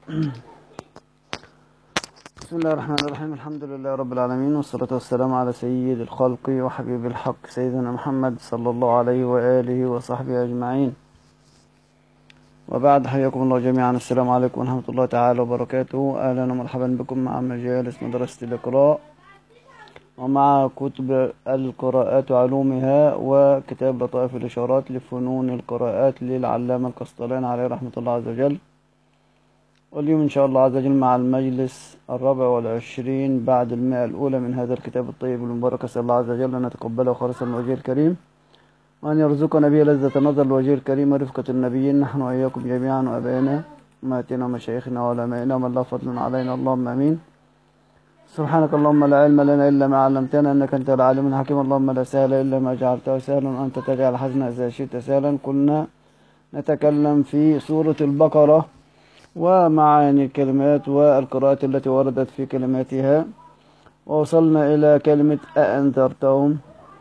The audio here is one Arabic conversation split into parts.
بسم الله الرحمن الرحيم. الحمد لله رب العالمين، والصلاة والسلام على سيد الخلق وحبيب الحق سيدنا محمد صلى الله عليه وآله وصحبه أجمعين. وبعد، حياكم الله جميعا. السلام عليكم ورحمة الله تعالى وبركاته. أهلا ومرحبا بكم مع مجالس مدرسة الإقراء ومع كتب القراءات وعلومها وكتاب لطائف الإشارات لفنون القراءات للعلامة القسطلاني عليه رحمة الله عز وجل. واليوم إن شاء الله عز وجل مع المجلس 24 بعد 100 الأولى من هذا الكتاب الطيب المبارك. أسأل الله عز وجل أن يتقبله خالصا من وجهه الكريم، وأن يرزقنا به لذة النظر لوجهه الكريم ورفقة النبيين، نحن وإياكم جميعا، وأبائنا وأمهاتنا ومشايخنا وعلمائنا ومن له فضل علينا، اللهم آمين. سبحانك اللهم لا علم لنا إلا ما علمتنا إنك أنت العليم الحكيم. اللهم لا سهل إلا ما جعلته سهلا وأنت تجعل الحزن إذا شئت سهلا. كنا نتكلم في سورة البقرة ومعاني الكلمات والقراءات التي وردت في كلماتها، ووصلنا إلى كلمة أأنذرتهم.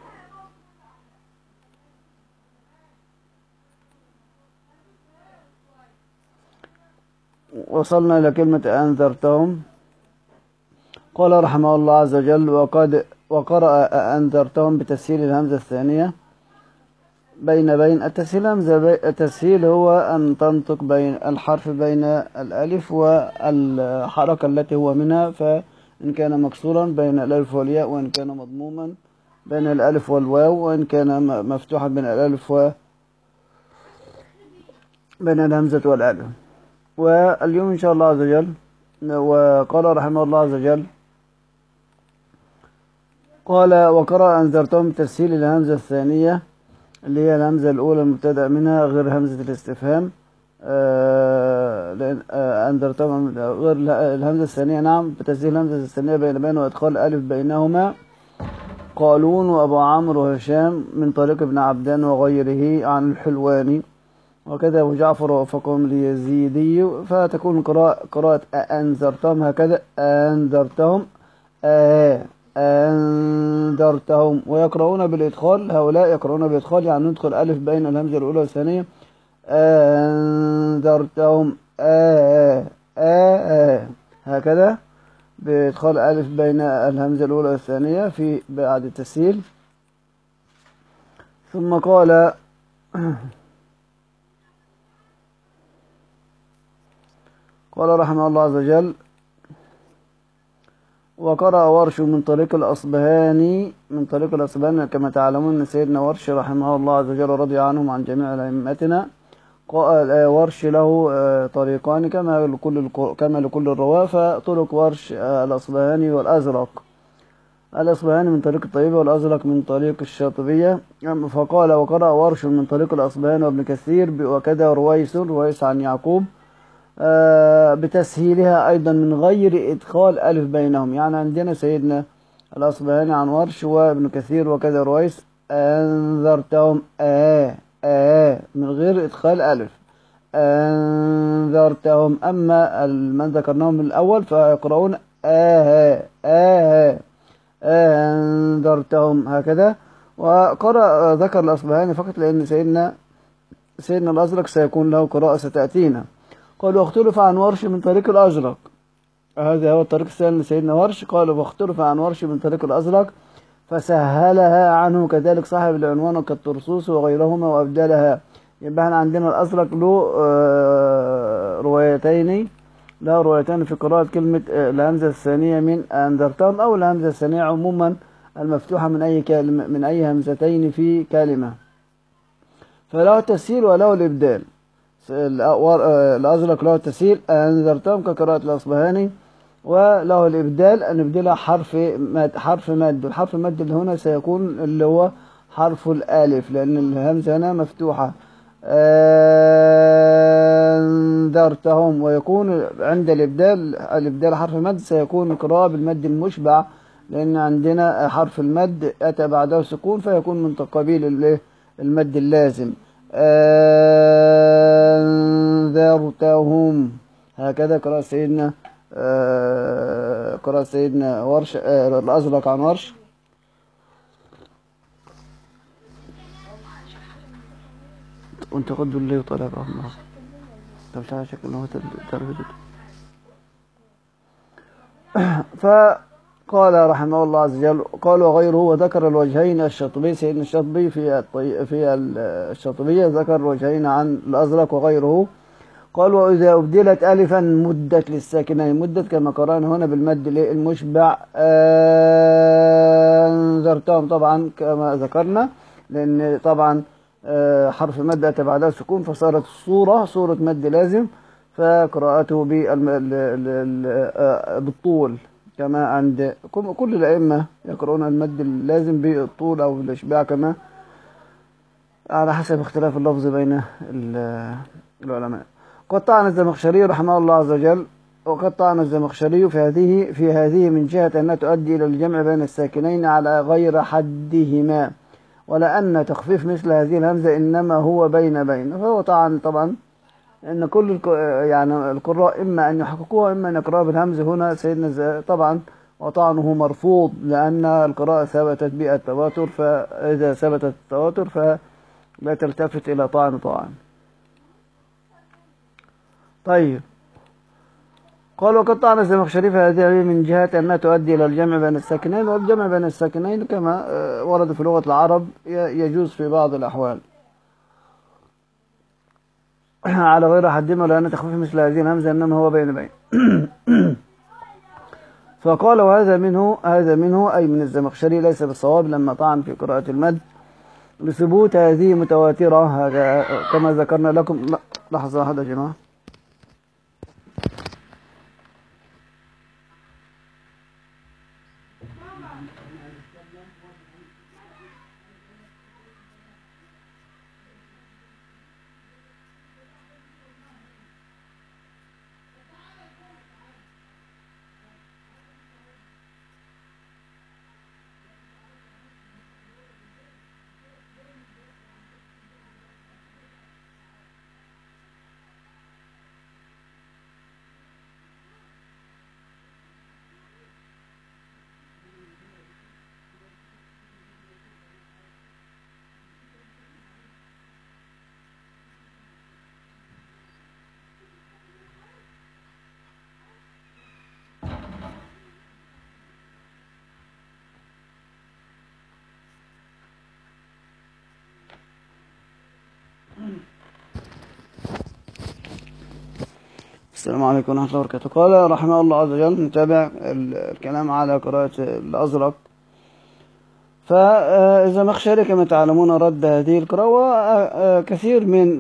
وصلنا إلى كلمة أأنذرتهم. قال رحمه الله عز وجل: وقرأ أأنذرتهم بتسهيل الهمزة الثانية بين التسهيل هو أن تنطق بين الحرف بين الألف والحركة التي هو منها، فإن كان مكسورا بين الألف والياء، وإن كان مضموما بين الألف والواو، وإن كان مفتوحا بين الألف بين الهمزة والألف. واليوم إن شاء الله عز وجل، وقال رحمه الله عز وجل: قال وقرأ أنذرتهم بتسهيل الهمزة الثانية اللي هي الهمزة الأولى المبتدأ منها غير همزة الاستفهام. أنذرتهم غير الهمزة الثانية، نعم، بتسهيل الهمزة الثانية بين وإدخال ألف بينهما. قالون وأبو عمرو وهشام من طريق ابن عبدان وغيره عن الحلواني، وكذا أبو جعفر ووفقهم ليزيدي، فتكون قراءة أنذرتهم هكذا: أنذرتهم أنذرتهم. ويقرؤون بالإدخال، هؤلاء يقرؤون بالإدخال، يعني ندخل ألف بين الهمزة الأولى والثانية. أنذرتهم هكذا بإدخال ألف بين الهمزة الأولى والثانية في بعد التسهيل. ثم قال رحمه الله عز وجل: وقرأ ورش من طريق الأصبهاني كما تعلمون أن سيدنا ورش رحمه الله عز وجل رضي عنهم عن جميع أئمتنا. ورش له طريقان كما لكل الرواة، فطرق ورش الأصبهاني والأزرق. الأصبهاني من طريق الطيبة، والأزرق من طريق الشاطبية. فقال: وقرأ ورش من طريق الأصبهاني وابن كثير، وكذا رويس عن يعقوب بتسهيلها أيضا من غير إدخال ألف بينهم. يعني عندنا سيدنا الأصبهاني عن ورش وابن كثير وكذا رويس: أنذرتهم من غير إدخال ألف، أنذرتهم. أما من ذكرناهم من الأول فيقرؤون أنذرتهم هكذا. ذكر الأصبهاني فقط لأن سيدنا الأزرق سيكون له قراءة ستأتينا. قال: واختلف عن ورش من طريق الأزرق. هذا هو الطريق الثاني لسيدنا ورش. قال: واختلف عن ورش من طريق الأزرق فسهلها عنه كذلك صاحب العنوان كالطرسوس وغيرهما وأبدلها. يبقى احنا عندنا الأزرق له روايتين في قراءة كلمة الهمزة الثانية من أنذرتهم، أو الهمزة الثانية عموما المفتوحة من أي همزتين في كلمة، فله التسهيل وله الإبدال. الأزرق له التسهيل أنذرتهم كقراءة الأصبهاني، وله الإبدال أن نبدلها حرف مد. الحرف المد اللي هنا سيكون اللي هو حرف الألف، لأن الهمزة هنا مفتوحة. أنذرتهم. ويكون عند الإبدال حرف مد سيكون القراءة بالمد المشبع، لأن عندنا حرف المد أتى بعده سكون، فيكون من قبيل المد اللازم. أنذرتهم هكذا قراءة سيدنا ورش الأزرق عن ورش. وانت قد اللي طلع بقى طب تعالى شكل هو فقال رحمه الله عز وجل: قال وغيره، وذكر الوجهين الشاطبي. سيدنا الشاطبي في الشاطبية ذكر الوجهين عن الأزرق وغيره. قال: وإذا أبدلت ألفا مدت للساكنين، مدت كما قرأنا هنا بالمد المشبع، أنذرتهم طبعا كما ذكرنا، لأن طبعا حرف مد أتى بعدها سكون، فصارت الصورة صورة مد لازم، فقراءته بالطول كما عند كل الأئمة يقرؤون المد اللازم بالطول أو بالإشباع، كما على حسب اختلاف اللفظ بين العلماء. قد طعن الزمخشري رحمه الله عز وجل، وقد طعن الزمخشري في هذه من جهة أنها تؤدي إلى الجمع بين الساكنين على غير حدهما، ولأن تخفيف مثل هذه الهمزة إنما هو بين. فهو طعن طبعا أن كل يعني القراء إما أن يحققوها إما أن يقرأوا بالهمز. هنا سيدنا طبعا وطعنه مرفوض، لأن القراءة ثبتت بالتواتر، فإذا ثبتت التواتر فلا تلتفت إلى طعن. طيب، قال: وقد طعن الزمخشري في هذه من جهة أنها تؤدي إلى الجمع بين الساكنين، والجمع بين الساكنين كما ورد في لغة العرب يجوز في بعض الأحوال على غير حدهما، لأن تخفيف مثل هذه الهمزة إنما هو بين. فقال: وهذا منه أي من الزمخشري ليس بالصواب لما طعن في قراءة المد، لثبوت هذه متواترة، هذا كما ذكرنا لكم. لحظة واحدة يا جماعة. السلام عليكم ورحمة الله وبركاته. قال رحمه الله عز وجل، نتابع الكلام على قراءة الأزرق. فالزمخشري كما تعلمون رد هذه القراءة، وكثير من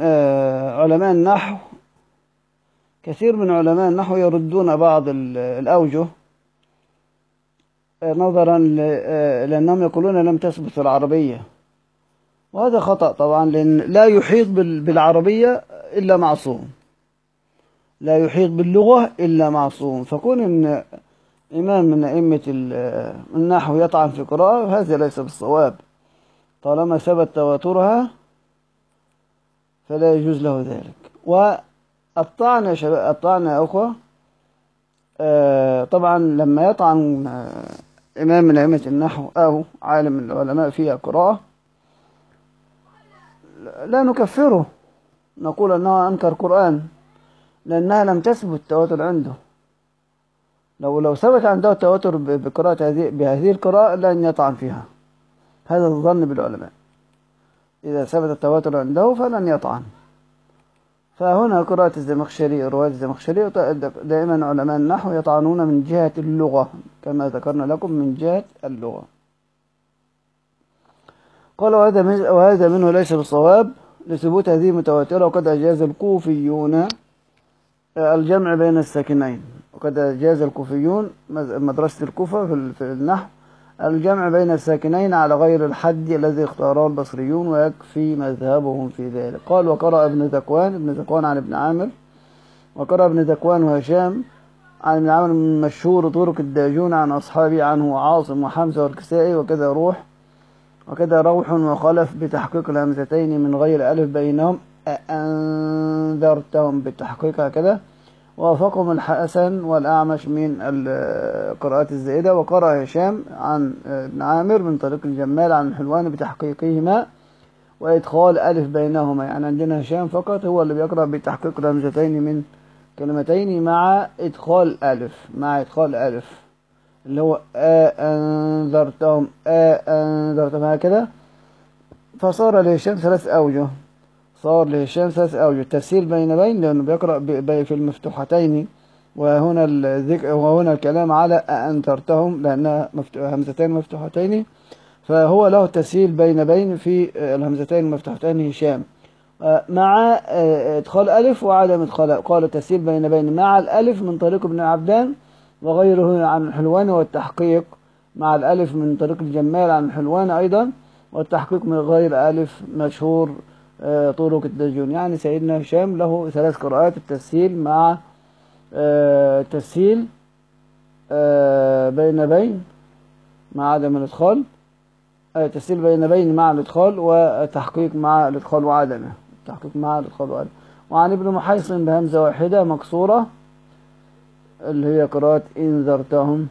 علماء النحو يردون بعض الأوجه نظرا لأنهم يقولون لم تثبت في العربية، وهذا خطأ طبعا، لأن لا يحيط بالعربية إلا معصوم، لا يحيط باللغة إلا معصوم. فكون إن إمام من أئمة النحو يطعن في قراءة، هذا ليس بالصواب، طالما ثبت تواترها فلا يجوز له ذلك. والطعن يا شباب، الطعن يا أخوة، طبعا لما يطعن إمام من أئمة النحو أو عالم من العلماء فيها قراءة، لا نكفره، نقول أنه أنكر قرآن، لأنها لم تثبت التواتر عنده. لو ثبت عنده التواتر بهذه القراءة لن يطعن فيها، هذا الظن بالعلماء، إذا ثبت التواتر عنده فلن يطعن. فهنا قراءة الزمخشري، رواية الزمخشري، دائما علماء النحو يطعنون من جهة اللغة كما ذكرنا لكم، من جهة اللغة. قال: وهذا منه ليس بالصواب لثبوت هذه متواترة، وقد أجاز الكوفيون الجمع بين الساكنين، وقد أجاز الكوفيون مدرسة الكوفة في النحو الجمع بين الساكنين على غير الحد الذي اختاره البصريون، ويكفي مذهبهم في ذلك. قال: وقرأ ابن ذكوان عن ابن عامر، وقرأ ابن ذكوان وهشام عن ابن عامر من مشهور طرق الداجون عن أصحابه عنه عاصم وحمزة والكسائي، وكذا روح وخلف بتحقيق الهمزتين من غير ألف بينهم، أنذرتهم بالتحقيق هكذا، ووافقهم الحسن والأعمش من القراءات الزائدة. وقرأ هشام عن ابن عامر من طريق الجمال عن الحلوان بتحقيقهما وإدخال ألف بينهما، يعني عندنا هشام فقط هو اللي بيقرأ بتحقيق الهمزتين من كلمتين مع إدخال ألف، اللي هو أنذرتهم أنذرتهم هكذا. فصار لهشام ثلاث أوجه، صار لهشام ثلاث أوجه: التسهيل بين لأنه بيقرأ في المفتوحتين، وهنا الذكر وهنا الكلام على أنذرتهم لأنها همزتين مفتوحتين، فهو له تسهيل بين في الهمزتين المفتوحتين هشام، مع إدخال ألف وعدم إدخال. قال التسهيل بين مع الألف من طريق ابن عبدان وغيره عن الحلواني، والتحقيق مع الألف من طريق الجمال عن الحلواني أيضا، والتحقيق من غير ألف مشهور طرق الدجون. يعني سيدنا هشام له ثلاث قراءات: التسهيل مع تسهيل بين مع عدم الإدخال، تسهيل بين مع الإدخال، وتحقيق مع الإدخال وعدمه، التحقيق مع الإدخال وعدمه. وعن ابن محيصن بهمزة واحدة مكسورة اللي هي قراءة إنذرتهم.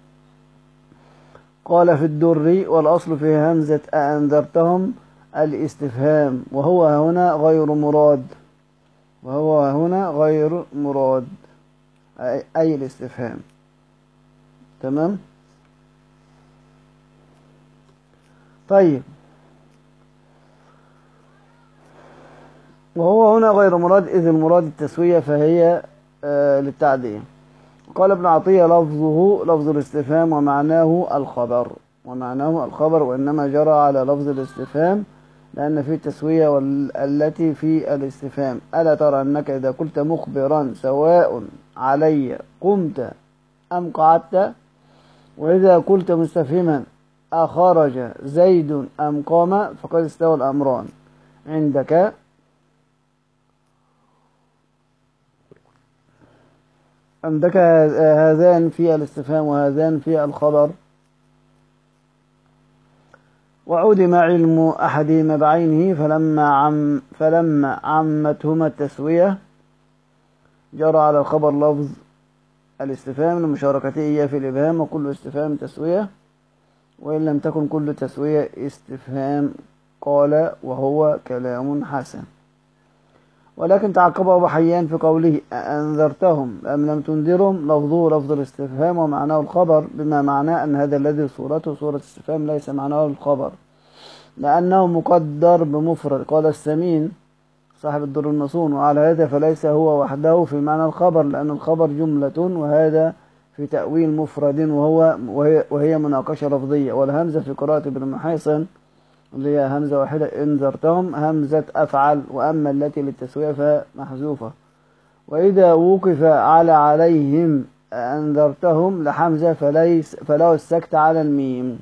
قال في الدري: والأصل في همزة أنذرتهم الاستفهام، وهو هنا غير مراد، وهو هنا غير مراد أي الاستفهام. تمام. طيب، وهو هنا غير مراد إذ المراد التسوية، فهي للتعدية. قال ابن عطية: لفظه لفظ الاستفهام ومعناه الخبر، ومعناه الخبر، وإنما جرى على لفظ الاستفهام لأن فيه التسوية والتي في الاستفهام. ألا ترى أنك إذا قلت مخبرا سواء علي قمت أم قعدت، وإذا قلت مستفهما أخرج زيد أم قام، فقد استوى الأمران عندك. هذان في الاستفهام وهذان في الخبر. وعدم علم أحدهما بعينه فلما عمتهما التسوية جرى على الخبر لفظ الاستفهام لمشاركته إياه في الإبهام، وكل استفهام تسوية وإن لم تكن كل تسوية استفهام. قال: وهو كلام حسن. ولكن تعقب أبو حيان في قوله أنذرتهم أم لم تنذرهم لفظه لفظ الاستفهام ومعناه الخبر، بما معناه أن هذا الذي صورته صورة استفهام ليس معناه الخبر، لأنه مقدر بمفرد. قال السمين صاحب الدر المصون: وعلى هذا فليس هو وحده في معنى الخبر، لأن الخبر جملة، وهذا في تأويل مفرد وهي مناقشة لفظية. والهمزة في قراءة ابن محيصن اللي هي همزة واحدة إنذرتهم همزة أفعل، وأما التي للتسوية فمحذوفة. وإذا وقف عليهم أنذرتهم لحمزة فله السكت على الميم،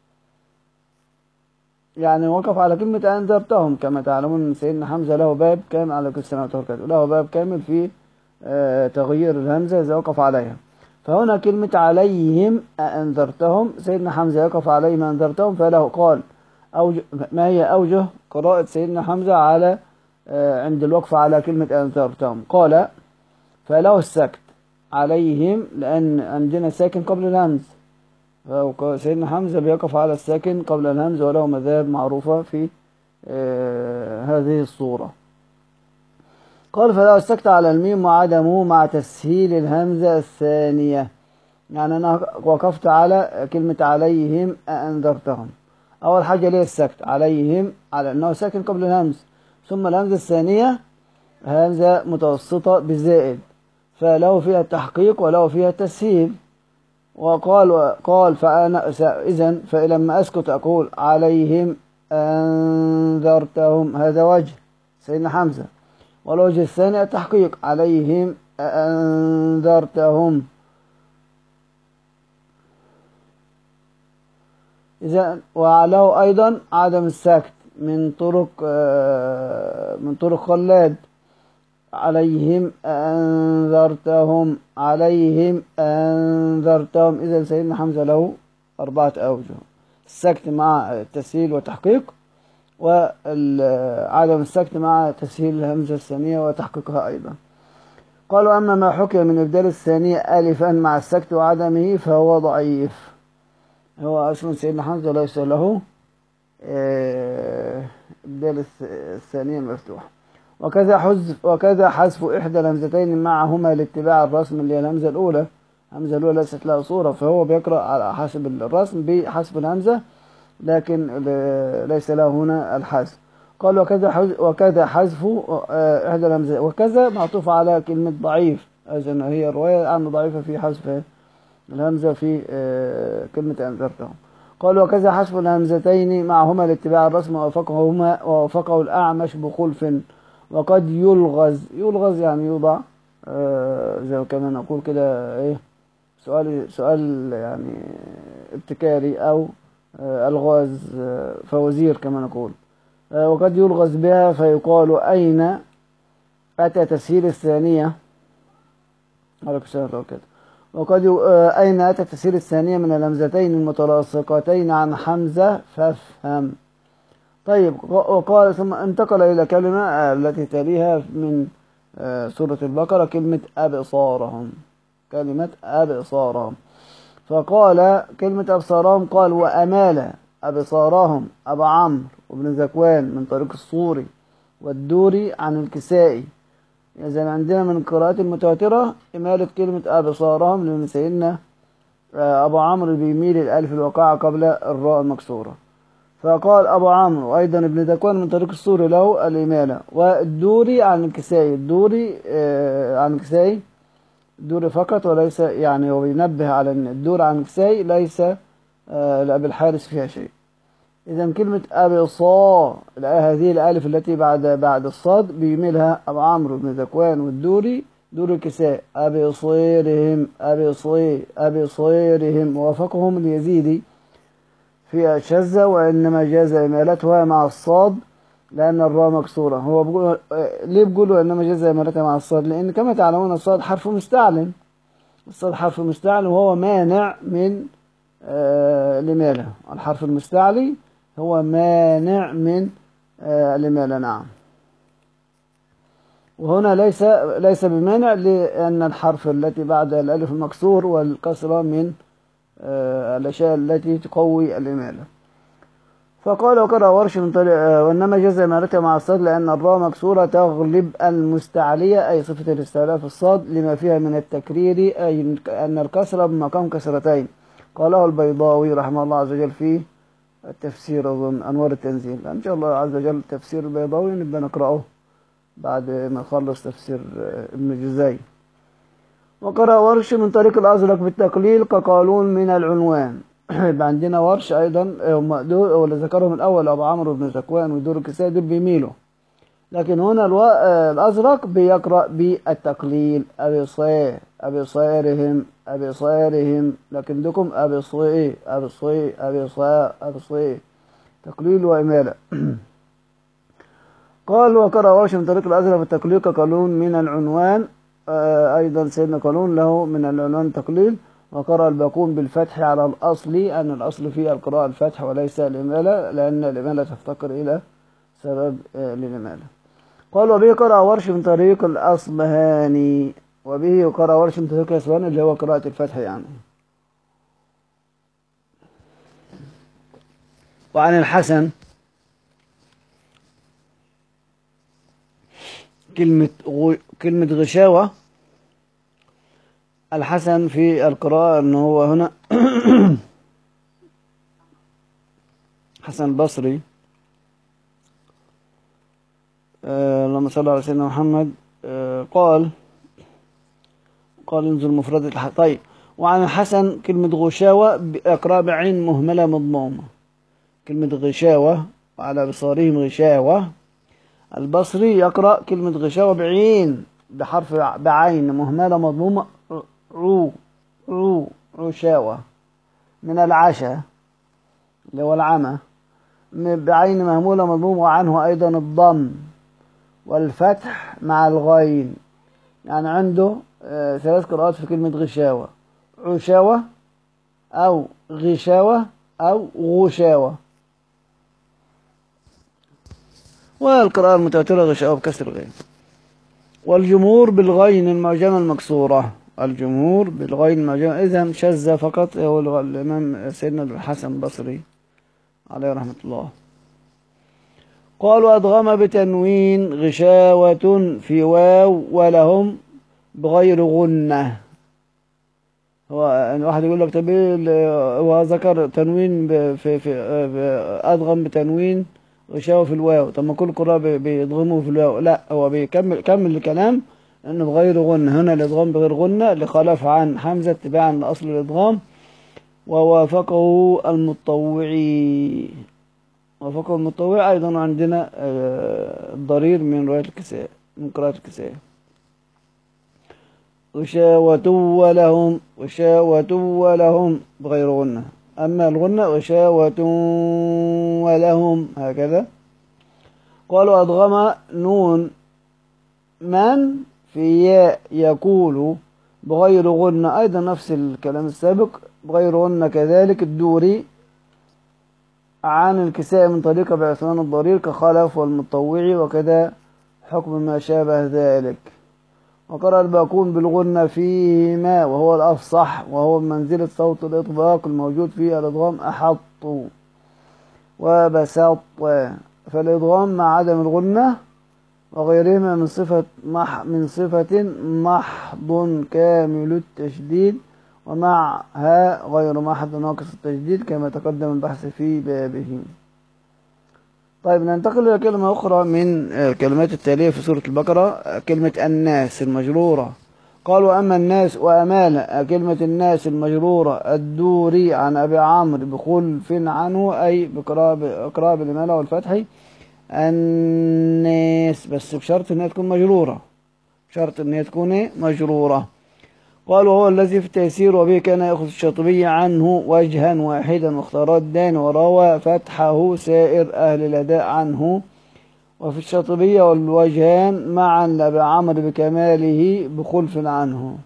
يعني وقف على كلمة أنذرتهم. كما تعلمون سيدنا حمزة له باب كامل على كل السماوات والأرض، له باب كامل في تغيير الهمزة إذا وقف عليها. فهنا كلمة عليهم أنذرتهم سيدنا حمزة يقف عليهم أنذرتهم، فله قال ما هي أوجه قراءة سيدنا حمزة على عند الوقف على كلمة أنذرتهم؟ قال: فله السكت عليهم لأن عندنا ساكن قبل الهمز، سيدنا حمزة بيقف على الساكن قبل الهمز، وله مذاهب معروفة في هذه الصورة. قال: فله السكت على الميم وعدمه مع تسهيل الهمزة الثانية. يعني أنا وقفت على كلمة عليهم أنذرتهم، أول حاجة ليه السكت عليهم على أنه ساكن قبل الهمز، ثم الهمزة الثانية همزة متوسطة بزائد، فله فيها التحقيق وله فيها التسهيل. قال فأنا إذن فلما أسكت أقول عليهم أنذرتهم، هذا وجه سيدنا حمزة. والوجه الثاني التحقيق عليهم أنذرتهم. إذا وله أيضا عدم السكت من طرق خلاد: عليهم أنذرتهم عليهم أنذرتهم. إذا سيدنا حمزة له أربعة أوجه: السكت مع التسهيل والتحقيق، وعدم السكت مع تسهيل الهمزة الثانية وتحقيقها أيضا. قالوا: أما ما حكي من إبدال الثانية ألفا مع السكت وعدمه فهو ضعيف. هو أصلا سيدنا حمزة ليس له إبدال الثانية المفتوحة. وكذا حذف إحدى الهمزتين معهما لاتباع الرسم اللي هي الهمزة الأولى، همزة الأولى ليست لها صورة، فهو بيقرأ على حسب الرسم بحسب الهمزة، لكن ليس له هنا الحذف. قال وكذا حذف إحدى الهمزة، وكذا معطوف على كلمة ضعيف، إذن هي الرواية عنه ضعيفة في حذف الهمزة في كلمة أنذرتهم. قال وكذا حذف الهمزتين معهما لاتباع الرسم، ووافقه الأعمش بخلف. وقد يلغز يعني يوضع، زي كما نقول كده ايه، سؤال يعني ابتكاري او الغاز، فوازير كما نقول. وقد يلغز بها فيقال أين أتى تسهيل الثانية على كده. وقد أين أتى تسهيل الثانية من الهمزتين المتلاصقتين عن حمزة فافهم. طيب، وقال ثم انتقل إلى كلمة التي تليها من سورة البقرة، كلمة أبصارهم، كلمة أبصارهم. فقال كلمة أبصارهم، قال وأمال أبصارهم أبا عمرو وابن ذكوان من طريق الصوري والدوري عن الكسائي. إذا عندنا من القراءات المتواترة إمالة كلمة أبصارهم، لأن سيدنا أبو عمرو بيميل الألف الوقاعة قبل الراء المكسورة. فقال أبو عمرو وأيضا ابن ذكوان من طريق الصوري له الإمالة، والدوري عن الكسائي، الدوري عن الكسائي، الدوري فقط، وليس يعني هو بينبه على أن الدور عن الكسائي ليس لأبي الحارث فيها شيء. إذا كلمة أبصار، هذه الألف التي بعد الصاد بيميلها أبو عمرو بن ذكوان والدوري، دور الكساء، أبصيرهم ووافقهم اليزيدي في الشذة، وإنما جاز إمالتها مع الصاد لأن الراء مكسورة. هو بيقول ليه بيقولوا إنما جاز إمالتها مع الصاد؟ لأن كما تعلمون الصاد حرف مستعلم، الصاد حرف مستعلم وهو مانع من الإمالة. الحرف المستعلي هو مانع من الإمالة، نعم. وهنا ليس بمانع، لأن الحرف التي بعد الألف المكسور والكسرة من الأشياء التي تقوي الإمالة. فقال وقرأ ورش من طريق وإنما جاز إمالتها مع الصاد لأن الراء مكسورة تغلب المستعلية، أي صفة الاستعلاء في الصاد، لما فيها من التكرير، أي أن الكسرة بمقام كسرتين. قاله البيضاوي رحمه الله عز وجل في التفسير، أظن أنوار التنزيل. إن شاء الله عز وجل تفسير البيضاوي نبقى نقرأه بعد ما نخلص تفسير ابن الجزي. وقرأ ورش من طريق الأزرق بالتقليل كقالون من العنوان. يبقى عندنا ورش أيضا، واللي ذكرهم الأول أبو عمرو بن ذكوان ودور الكسائي دول بيميلوا، لكن هنا الأزرق بيقرأ بالتقليل، أبصارهم، لكن دكم أبصي تقليل وإمالة. قال وقرأ ورش من طريق الأزرق بالتقليل كقالون من العنوان، أيضا سيدنا قالون له من العنوان تقليل. وقرأ الباقون بالفتح على الأصل، أن الأصل في القراءة الفتح وليس الإمالة، لأن الإمالة تفتقر إلى سبب للإمالة. قال وبه قرأ ورش من طريق الأصبهاني، وبه قرأ ورش من طريق الأصبهاني اللي هو قراءة الفتح يعني. وعن الحسن كلمة غشاوة، الحسن في القراءة أنه هو هنا حسن البصري، اللهم صل على سيدنا محمد، قال انزل مفردة طيب. وعن الحسن كلمة غشاوة اقرأ بعين مهملة مضمومة، كلمة غشاوة وعلى بصارهم غشاوة. البصري يقرأ كلمة غشاوة بعين مهملة مضمومة، عشاوة، من العشاء اللي هو العمى، بعين مهمولة مضمومة، وعنه أيضا الضم والفتح مع الغين. يعني عنده 3 قراءات في كلمة غشاوة، عشاوة أو غشاوة أو غشاوة. والقراءة المتواترة غشاوة بكسر الغين. والجمهور بالغين المعجمة المكسورة، الجمهور بالغين المعجمة. إذا شذ فقط هو الإمام سيدنا الحسن البصري عليه رحمة الله. قال وأدغم بتنوين غشاوة في واو ولهم بغير غنة. هو يعني واحد يقول لك طب ايه هو ذكر تنوين ادغم بتنوين غشاوة في الواو. طب ما كل قراء بيضغموا في الواو. لا، هو كمل الكلام انه بغير غنة. هنا الادغام بغير غنة لخلف عن حمزة اتباعا لاصل الادغام. ووافقه المطوعي. وافقه المطوعي ايضا عندنا الضرير من رواية الكساء، من قراءة الكساء. وشاوة ولهم، وشاوة ولهم بغير غنة. أما الغنة وشاوة ولهم هكذا. قالوا أضغم نون من في ياء يقول بغير غنة، أيضا نفس الكلام السابق بغير غنة. كذلك الدوري عن الكساء من طريق بعثمان الضرير كخلف والمطوعي، وكذا حكم ما شابه ذلك. وقرأ الباقون بالغنة فيهما وهو الأفصح، وهو بمنزلة صوت الإطباق الموجود فيه الإدغام أحط وبسط. فالإدغام مع عدم الغنة وغيرهما من صفة محض كامل التشديد، ومعها غير محض ناقص التشديد كما تقدم البحث في بابه. طيب ننتقل إلى كلمة أخرى من الكلمات التالية في سورة البقرة، كلمة الناس المجرورة. قال وأما الناس وأمانة كلمة الناس المجرورة الدوري عن أبي عمرو بخلف عنه، أي بقراءة بالإمالة والفتح الناس، بس بشرط أنها تكون مجرورة، شرط أنها تكون مجرورة. قال وهو الذي في التيسير وبه كان يأخذ الشاطبي عنه وجها واحدا، واختار الدان وروى فتحه سائر أهل الأداء عنه. وفي الشاطبية والوجهان معا لأبي عمرو بكماله بخلف عنه.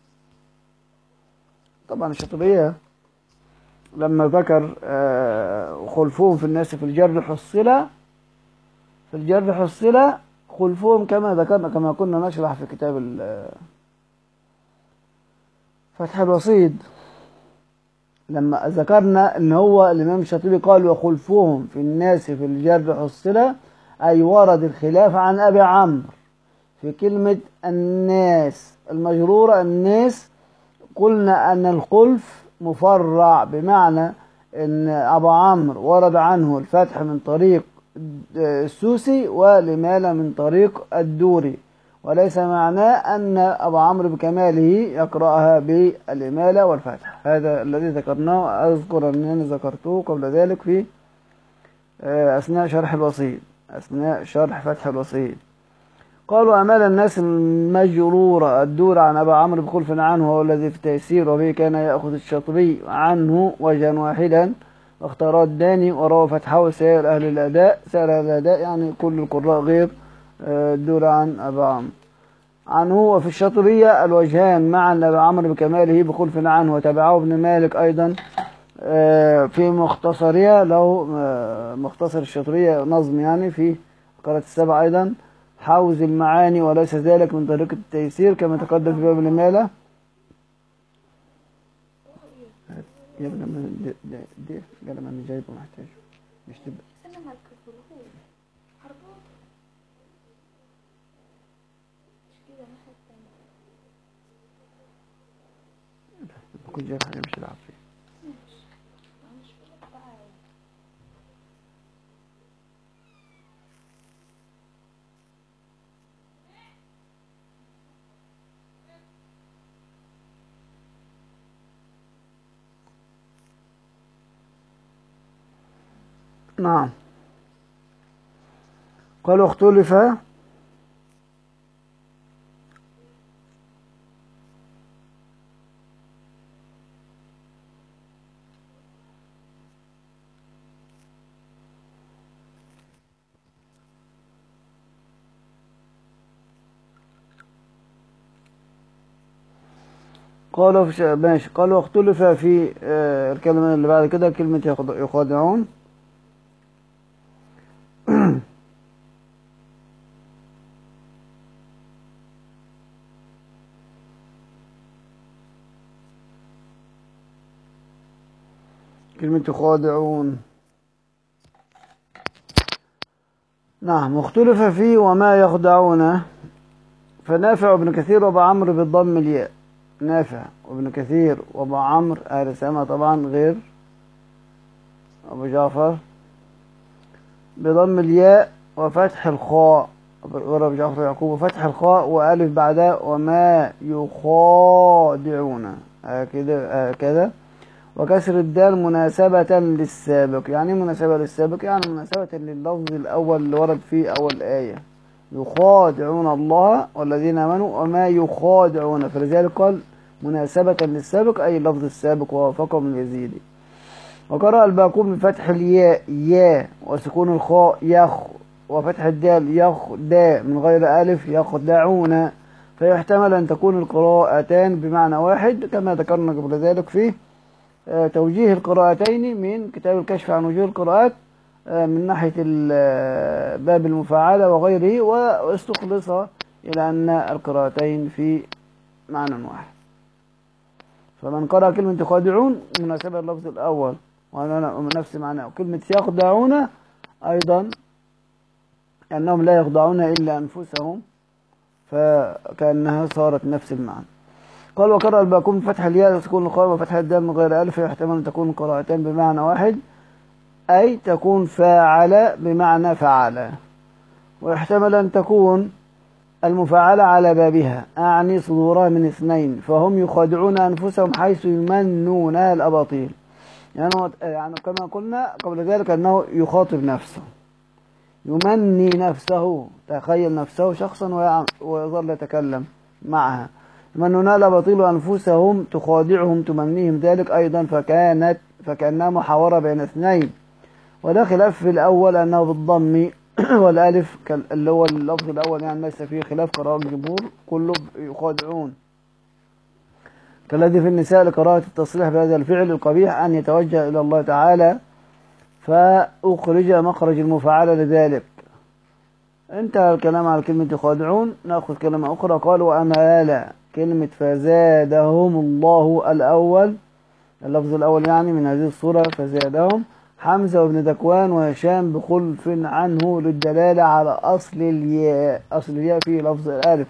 طبعا الشاطبية لما ذكر خلفهم في الناس في الجر حصلة، في الجر حصلة خلفهم كما ذكرنا، كما كنا نشرح في كتاب فتح الوصيد، لما ذكرنا ان هو الامام الشاطبي قال وخلفهم في الناس في الجر حصلة، اي ورد الخلاف عن ابي عمرو في كلمة الناس المجرورة. الناس قلنا ان الخلف مفرع، بمعنى ان ابو عمرو ورد عنه الفتح من طريق السوسي والإمالة من طريق الدوري، وليس معناه أن أبو عمرو بكماله يقرأها بالإمالة والفتح. هذا الذي ذكرناه، أذكر أنني ذكرته قبل ذلك في أثناء شرح الوصيد، أثناء شرح فتح الوصيد. قالوا أمال الناس المجرورة الدور عن أبا عمرو بخلف عنه وهو الذي في التيسير وبه كان يأخذ الشاطبي عنه وجها واحدا، واختار الداني وروى فتحه سائر أهل الأداء. سائر أهل الأداء يعني كل القراء غير الدور عن أبا عمرو عنه. وفي الشاطبية الوجهان معا لأبا عمرو بكماله بخلف عنه، وتبعه ابن مالك أيضا في مختصرية له، مختصر الشاطبية نظم يعني في قراءة السبع أيضا، حوز المعاني وليس ذلك من طريقة التيسير كما تقدم في باب الإمالة. يا ابن دي قلم أنا جايبه محتاج مش تبقى بكون جايب حاجة مش العب فيها. نعم. قالوا اختلف ماشي. قالوا اختلف في الكلمة اللي بعد كده كلمة يخادعون. كلمة يخادعون. نعم. واختلف فيه وما يخدعون، فنافع بن كثير وابو عمرو بالضم الياء نافع وابن كثير وابو عمرو أهل سامة طبعا غير أبو جعفر بضم الياء وفتح الخاء غير أبو جعفر يعقوب وفتح الخاء وألف بعدها وما يخادعون هكذا وكسر الدال مناسبة للسابق. يعني مناسبة للسابق يعني مناسبة لللفظ الأول اللي ورد في أول آية يخادعون الله والذين آمنوا وما يخادعون، فلذلك قال مناسبة للسابق أي اللفظ السابق ووافقه من يزيدي. وقرأ الباقون بفتح الياء يا وسكون الخاء يخ وفتح الدال يخدع من غير ألف يخدعون، فيحتمل أن تكون القراءتان بمعنى واحد كما ذكرنا قبل ذلك في توجيه القراءتين من كتاب الكشف عن وجوه القراءات من ناحية باب المفاعلة وغيره، واستخلص إلى أن القراءتين في معنى واحد. فمن قرأ كلمة يخادعون مناسبة اللفظ الأول ونفس معناه، وكلمة يخدعون أيضا أنهم لا يخدعون إلا أنفسهم، فكأنها صارت نفس المعنى. قال وقرأ الباقون بفتح الياء وسكون الخاء وفتح الدال من غير ألف، يحتمل أن تكون القراءتين بمعنى واحد أي تكون فاعل بمعنى فعل، ويحتمل أن تكون المفاعلة على بابها أعني صدورها من اثنين، فهم يخادعون أنفسهم حيث يمنون الأباطيل. يعني كما قلنا قبل ذلك أنه يخاطب نفسه يمني نفسه، تخيل نفسه شخصا ويظل يتكلم معها. يمنون الأباطيل أنفسهم تخادعهم تمنيهم ذلك أيضا، فكأنها محاورة بين اثنين. ولا خلاف في الأول أنه بالضم والألف اللي هو اللفظ الأول، يعني ليس فيه خلاف قراءة الجمهور كله يخادعون، كالذي في النساء لقراءة التصريح بهذا الفعل القبيح أن يتوجه إلى الله تعالى فأخرج مخرج المفاعلة لذلك. انتهى الكلام على كلمة يخادعون. نأخذ كلمة أخرى قال وأمال كلمة فزادهم الله الأول اللفظ الأول يعني من هذه الصورة فزادهم حمزة وابن ذكوان وهشام بخلف عنه للدلالة على أصل الياء. أصل الياء في لفظ الألف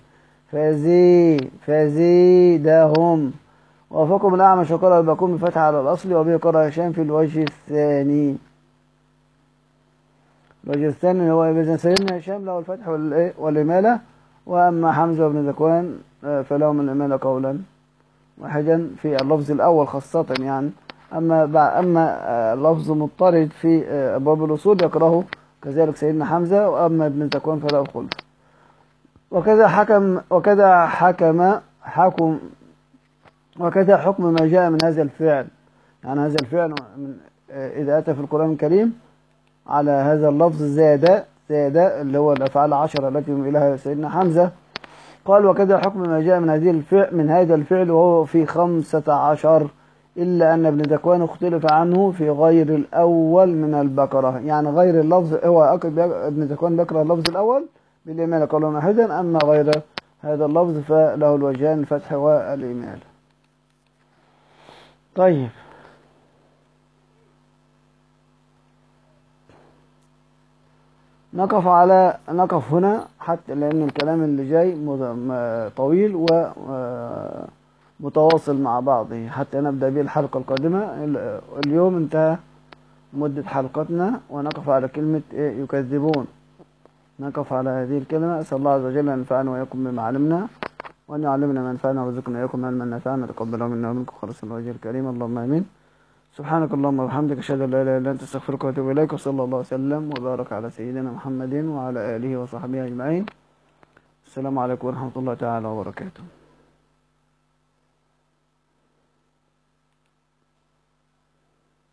فزيدهم. ووافقهم الأعمش وقرأ الباقون بفتح على الأصل وبه قرأ هشام في الوجه الثاني. الوجه الثاني هو إذا سيدنا هشام له الفتح والإمالة، وأما حمزة وابن ذكوان فلهم الإمالة قولا واحدا في اللفظ الأول خاصة يعني. أما لفظ مضطرد في أبواب الأصول يقرأه كذلك سيدنا حمزة، وأما ابن ذكوان فله خلف. وكذا حكم ما جاء من هذا الفعل، يعني هذا الفعل إذا أتى في القرآن الكريم على هذا اللفظ زاد اللي هو الأفعال 10 التي يم إليها سيدنا حمزة. قال وكذا حكم ما جاء من هذا الفعل وهو في 15، إلا أن ابن ذكوان اختلف عنه في غير الأول من البقرة، يعني غير اللفظ هو ابن ذكوان بيقرأ اللفظ الأول بالإمالة قولا واحدا، أما غير هذا اللفظ فله الوجهان الفتح والإمالة. طيب نقف هنا حتى لأن الكلام اللي جاي طويل ومتواصل مع بعضه حتى نبدأ به الحلقة القادمة. اليوم انتهى مدة حلقتنا ونقف على كلمة يكذبون. نقف على هذه الكلمة. أسأل الله عز وجل أن ينفعنا وإياكم بما علمنا وأن يعلمنا ما ينفعنا ويرزقنا إياكم علما نافعا تقبله منا ومنكم خالصا لوجهه الكريم. اللهم آمين. سبحانك اللهم وبحمدك أشهد أن لا إله إلا أنت أستغفرك وأتوب إليك، وصلى الله وسلم وبارك على سيدنا محمد وعلى آله وصحبه أجمعين. السلام عليكم ورحمة الله تعالى وبركاته.